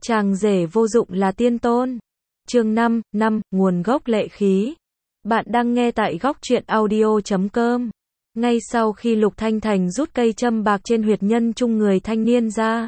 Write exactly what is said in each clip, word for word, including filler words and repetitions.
Chàng rể vô dụng là tiên tôn. Chương năm, năm, nguồn gốc lệ khí. Bạn đang nghe tại góc truyện audio chấm com. Ngay sau khi Lục Thanh Thành rút cây châm bạc trên huyệt nhân trung người thanh niên ra,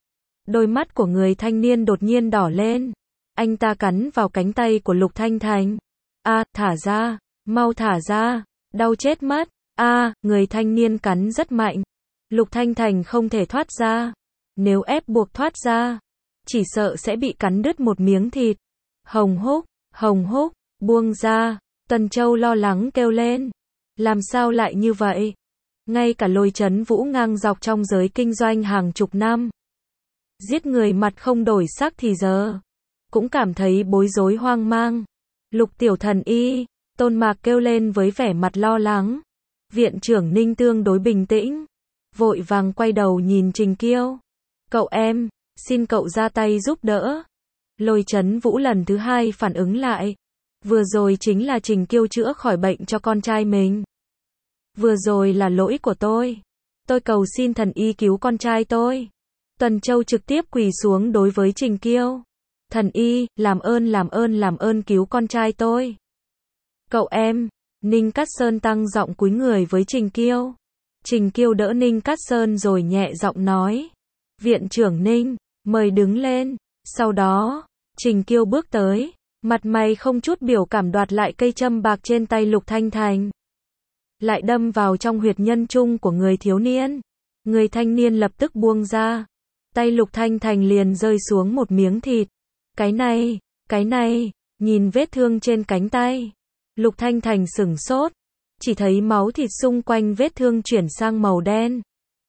đôi mắt của người thanh niên đột nhiên đỏ lên. Anh ta cắn vào cánh tay của Lục Thanh Thành. A, thả ra, mau thả ra, đau chết mất. A, người thanh niên cắn rất mạnh. Lục Thanh Thành không thể thoát ra. Nếu ép buộc thoát ra, chỉ sợ sẽ bị cắn đứt một miếng thịt. Hồng Húc, Hồng Húc, buông ra. Tần Châu lo lắng kêu lên. Làm sao lại như vậy? Ngay cả Lôi Chấn Vũ ngang dọc trong giới kinh doanh hàng chục năm, giết người mặt không đổi sắc thì giờ cũng cảm thấy bối rối hoang mang. Lục tiểu thần y, Tôn Mạc kêu lên với vẻ mặt lo lắng. Viện trưởng Ninh tương đối bình tĩnh, vội vàng quay đầu nhìn Trình Kiêu. Cậu em, xin cậu ra tay giúp đỡ. Lôi Chấn Vũ lần thứ hai phản ứng lại. Vừa rồi chính là Trình Kiêu chữa khỏi bệnh cho con trai mình. Vừa rồi là lỗi của tôi. Tôi cầu xin thần y cứu con trai tôi. Tần Châu trực tiếp quỳ xuống đối với Trình Kiêu. Thần y, làm ơn làm ơn làm ơn cứu con trai tôi. Cậu em, Ninh Cát Sơn tăng giọng cúi người với Trình Kiêu. Trình Kiêu đỡ Ninh Cát Sơn rồi nhẹ giọng nói. Viện trưởng Ninh, mời đứng lên. Sau đó, Trình Kiêu bước tới, mặt mày không chút biểu cảm đoạt lại cây châm bạc trên tay Lục Thanh Thành. Lại đâm vào trong huyệt nhân trung của người thiếu niên. Người thanh niên lập tức buông ra. Tay Lục Thanh Thành liền rơi xuống một miếng thịt. Cái này, cái này, nhìn vết thương trên cánh tay. Lục Thanh Thành sửng sốt. Chỉ thấy máu thịt xung quanh vết thương chuyển sang màu đen.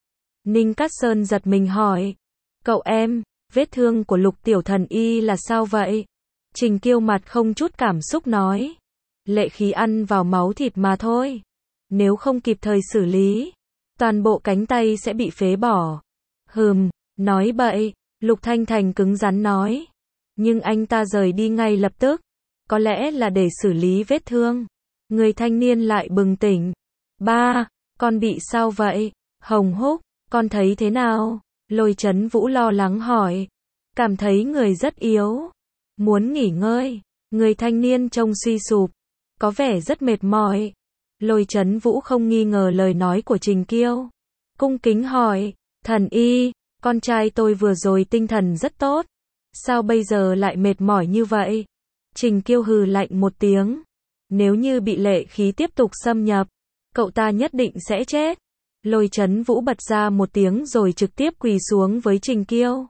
Ninh Cát Sơn giật mình hỏi. Cậu em, vết thương của Lục tiểu thần y là sao vậy? Trình Kiêu mặt không chút cảm xúc nói. Lệ khí ăn vào máu thịt mà thôi. Nếu không kịp thời xử lý, toàn bộ cánh tay sẽ bị phế bỏ. Hừm, nói bậy. Lục Thanh Thành cứng rắn nói. Nhưng anh ta rời đi ngay lập tức. Có lẽ là để xử lý vết thương. Người thanh niên lại bừng tỉnh. Ba, con bị sao vậy? Hồng Húc, con thấy thế nào? Lôi Chấn Vũ lo lắng hỏi. Cảm thấy người rất yếu. Muốn nghỉ ngơi. Người thanh niên trông suy sụp. Có vẻ rất mệt mỏi. Lôi Chấn Vũ không nghi ngờ lời nói của Trình Kiêu. Cung kính hỏi. Thần y, con trai tôi vừa rồi tinh thần rất tốt. Sao bây giờ lại mệt mỏi như vậy? Trình Kiêu hừ lạnh một tiếng. Nếu như bị lệ khí tiếp tục xâm nhập, cậu ta nhất định sẽ chết. Lôi Chấn Vũ bật ra một tiếng rồi trực tiếp quỳ xuống với Trình Kiêu.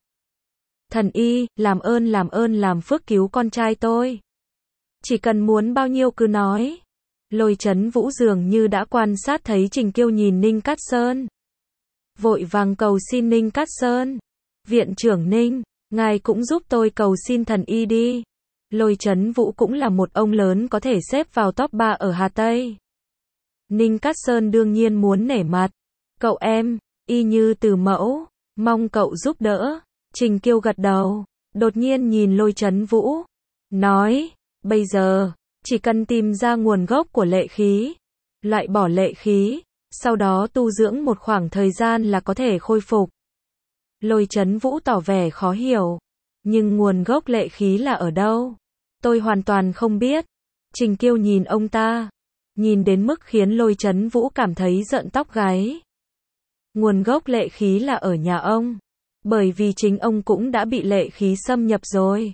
Thần y, làm ơn làm ơn làm phước cứu con trai tôi. Chỉ cần muốn bao nhiêu cứ nói. Lôi Chấn Vũ dường như đã quan sát thấy Trình Kiêu nhìn Ninh Cát Sơn. Vội vàng cầu xin Ninh Cát Sơn. Viện trưởng Ninh, ngài cũng giúp tôi cầu xin thần y đi. Lôi Chấn Vũ cũng là một ông lớn có thể xếp vào top ba ở Hà Tây. Ninh Cát Sơn đương nhiên muốn nể mặt. Cậu em, y như từ mẫu, mong cậu giúp đỡ. Trình Kiêu gật đầu, đột nhiên nhìn Lôi Chấn Vũ. Nói, bây giờ, chỉ cần tìm ra nguồn gốc của lệ khí, loại bỏ lệ khí, sau đó tu dưỡng một khoảng thời gian là có thể khôi phục. Lôi Chấn Vũ tỏ vẻ khó hiểu. Nhưng nguồn gốc lệ khí là ở đâu? Tôi hoàn toàn không biết. Trình Kiêu nhìn ông ta. Nhìn đến mức khiến Lôi Chấn Vũ cảm thấy rợn tóc gáy. Nguồn gốc lệ khí là ở nhà ông. Bởi vì chính ông cũng đã bị lệ khí xâm nhập rồi.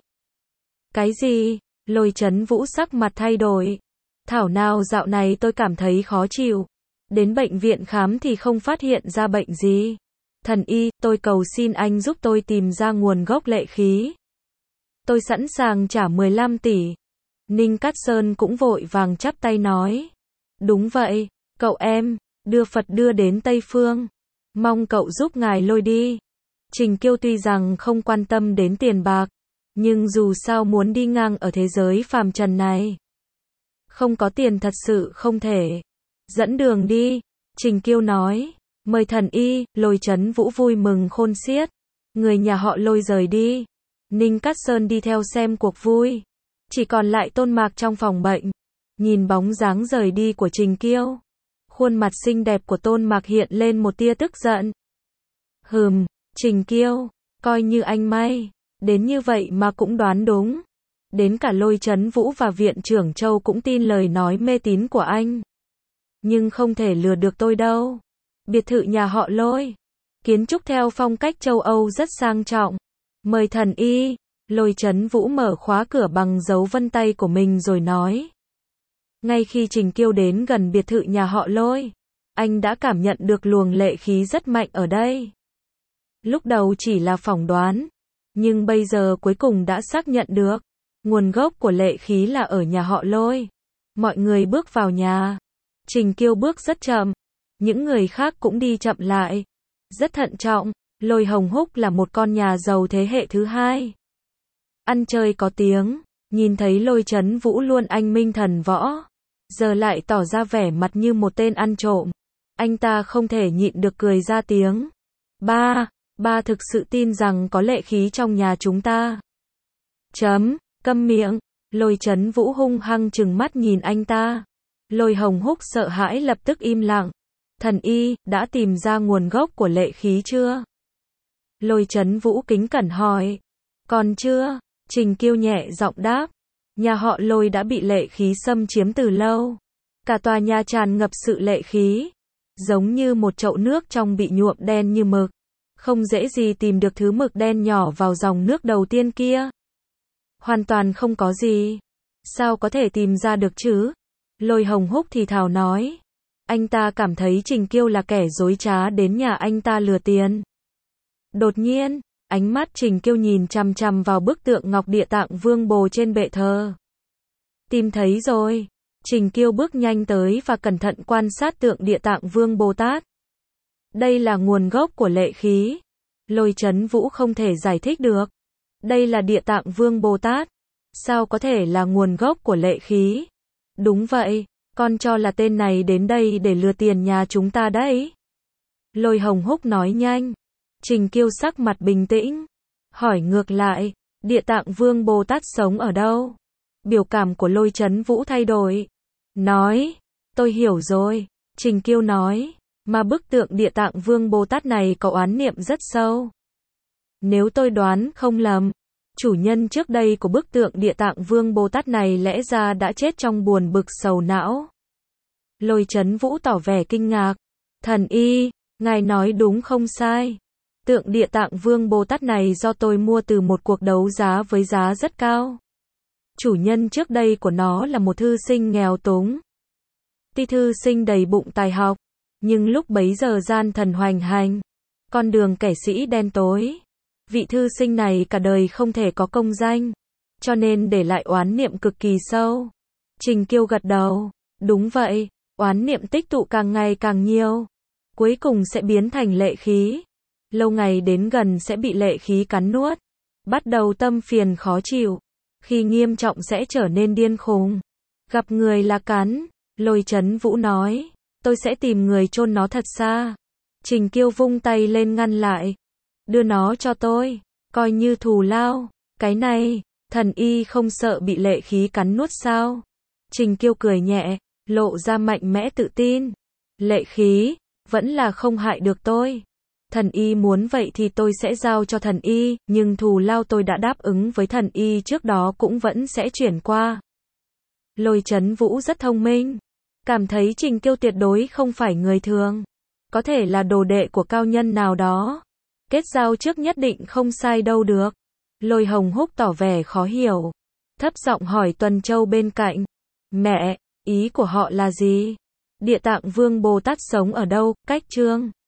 Cái gì? Lôi Chấn Vũ sắc mặt thay đổi. Thảo nào dạo này tôi cảm thấy khó chịu. Đến bệnh viện khám thì không phát hiện ra bệnh gì. Thần y, tôi cầu xin anh giúp tôi tìm ra nguồn gốc lệ khí. Tôi sẵn sàng trả mười lăm tỷ. Ninh Cát Sơn cũng vội vàng chắp tay nói. Đúng vậy, cậu em, đưa Phật đưa đến Tây Phương. Mong cậu giúp ngài lôi đi. Trình Kiêu tuy rằng không quan tâm đến tiền bạc, nhưng dù sao muốn đi ngang ở thế giới phàm trần này. Không có tiền thật sự không thể. Dẫn đường đi, Trình Kiêu nói. Mời thần y. Lôi Chấn Vũ vui mừng khôn xiết. Người nhà họ Lôi rời đi. Ninh Cát Sơn đi theo xem cuộc vui. Chỉ còn lại Tôn Mạc trong phòng bệnh. Nhìn bóng dáng rời đi của Trình Kiêu, khuôn mặt xinh đẹp của Tôn Mạc hiện lên một tia tức giận. Hừm, Trình Kiêu, coi như anh may. Đến như vậy mà cũng đoán đúng. Đến cả Lôi Chấn Vũ và Viện trưởng Châu cũng tin lời nói mê tín của anh. Nhưng không thể lừa được tôi đâu. Biệt thự nhà họ Lôi. Kiến trúc theo phong cách châu Âu rất sang trọng. Mời thần y. Lôi Chấn Vũ mở khóa cửa bằng dấu vân tay của mình rồi nói. Ngay khi Trình Kiêu đến gần biệt thự nhà họ Lôi, anh đã cảm nhận được luồng lệ khí rất mạnh ở đây. Lúc đầu chỉ là phỏng đoán, nhưng bây giờ cuối cùng đã xác nhận được. Nguồn gốc của lệ khí là ở nhà họ Lôi. Mọi người bước vào nhà. Trình Kiêu bước rất chậm. Những người khác cũng đi chậm lại. Rất thận trọng. Lôi Hồng Húc là một con nhà giàu thế hệ thứ hai. Ăn chơi có tiếng. Nhìn thấy Lôi Chấn Vũ luôn anh minh thần võ. Giờ lại tỏ ra vẻ mặt như một tên ăn trộm. Anh ta không thể nhịn được cười ra tiếng. Ba, ba thực sự tin rằng có lệ khí trong nhà chúng ta. Chấm, câm miệng. Lôi Chấn Vũ hung hăng trừng mắt nhìn anh ta. Lôi Hồng Húc sợ hãi lập tức im lặng. Thần y, đã tìm ra nguồn gốc của lệ khí chưa? Lôi Chấn Vũ kính cẩn hỏi. Còn chưa? Trình Kiêu nhẹ giọng đáp. Nhà họ Lôi đã bị lệ khí xâm chiếm từ lâu. Cả tòa nhà tràn ngập sự lệ khí. Giống như một chậu nước trong bị nhuộm đen như mực. Không dễ gì tìm được thứ mực đen nhỏ vào dòng nước đầu tiên kia. Hoàn toàn không có gì. Sao có thể tìm ra được chứ? Lôi Hồng Húc thì thào nói. Anh ta cảm thấy Trình Kiêu là kẻ dối trá đến nhà anh ta lừa tiền. Đột nhiên, ánh mắt Trình Kiêu nhìn chằm chằm vào bức tượng ngọc Địa Tạng Vương Bồ trên bệ thờ. Tìm thấy rồi. Trình Kiêu bước nhanh tới và cẩn thận quan sát tượng Địa Tạng Vương Bồ Tát. Đây là nguồn gốc của lệ khí. Lôi Chấn Vũ không thể giải thích được. Đây là Địa Tạng Vương Bồ Tát. Sao có thể là nguồn gốc của lệ khí? Đúng vậy, con cho là tên này đến đây để lừa tiền nhà chúng ta đấy. Lôi Hồng Húc nói nhanh. Trình Kiêu sắc mặt bình tĩnh. Hỏi ngược lại, Địa Tạng Vương Bồ Tát sống ở đâu? Biểu cảm của Lôi Chấn Vũ thay đổi. Nói, tôi hiểu rồi. Trình Kiêu nói, mà bức tượng Địa Tạng Vương Bồ Tát này có oán niệm rất sâu. Nếu tôi đoán không lầm, chủ nhân trước đây của bức tượng Địa Tạng Vương Bồ Tát này lẽ ra đã chết trong buồn bực sầu não. Lôi Chấn Vũ tỏ vẻ kinh ngạc. Thần y, ngài nói đúng không sai. Tượng Địa Tạng Vương Bồ Tát này do tôi mua từ một cuộc đấu giá với giá rất cao. Chủ nhân trước đây của nó là một thư sinh nghèo túng. Tuy thư sinh đầy bụng tài học, nhưng lúc bấy giờ gian thần hoành hành, con đường kẻ sĩ đen tối. Vị thư sinh này cả đời không thể có công danh, cho nên để lại oán niệm cực kỳ sâu. Trình Kiêu gật đầu. Đúng vậy, oán niệm tích tụ càng ngày càng nhiều. Cuối cùng sẽ biến thành lệ khí. Lâu ngày đến gần sẽ bị lệ khí cắn nuốt. Bắt đầu tâm phiền khó chịu. Khi nghiêm trọng sẽ trở nên điên khùng. Gặp người là cắn. Lôi Chấn Vũ nói. Tôi sẽ tìm người chôn nó thật xa. Trình Kiêu vung tay lên ngăn lại. Đưa nó cho tôi. Coi như thù lao. Cái này, thần y không sợ bị lệ khí cắn nuốt sao? Trình Kiêu cười nhẹ, lộ ra mạnh mẽ tự tin. Lệ khí, vẫn là không hại được tôi. Thần y muốn vậy thì tôi sẽ giao cho thần y, nhưng thù lao tôi đã đáp ứng với thần y trước đó cũng vẫn sẽ chuyển qua. Lôi Chấn Vũ rất thông minh. Cảm thấy Trình Kiêu tuyệt đối không phải người thường. Có thể là đồ đệ của cao nhân nào đó. Kết giao trước nhất định không sai đâu được. Lôi Hồng Húc tỏ vẻ khó hiểu. Thấp giọng hỏi Tuần Châu bên cạnh. Mẹ, ý của họ là gì? Địa Tạng Vương Bồ Tát sống ở đâu? Cách Trương